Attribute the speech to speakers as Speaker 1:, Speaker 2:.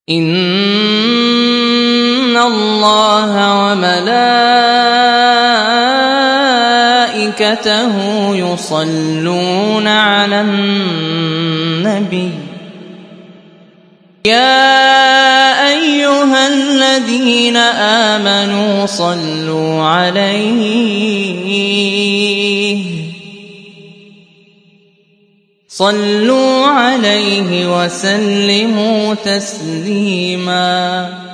Speaker 1: إِنَّ اللَّهَ وَمَلَائِكَتَهُ يُصَلُّونَ عَلَى النَّبِيِّ يَا أَيُّهَا الَّذِينَ آمَنُوا صَلُّوا عَلَيْهِ وَسَلِّمُوا تَسْلِيمًا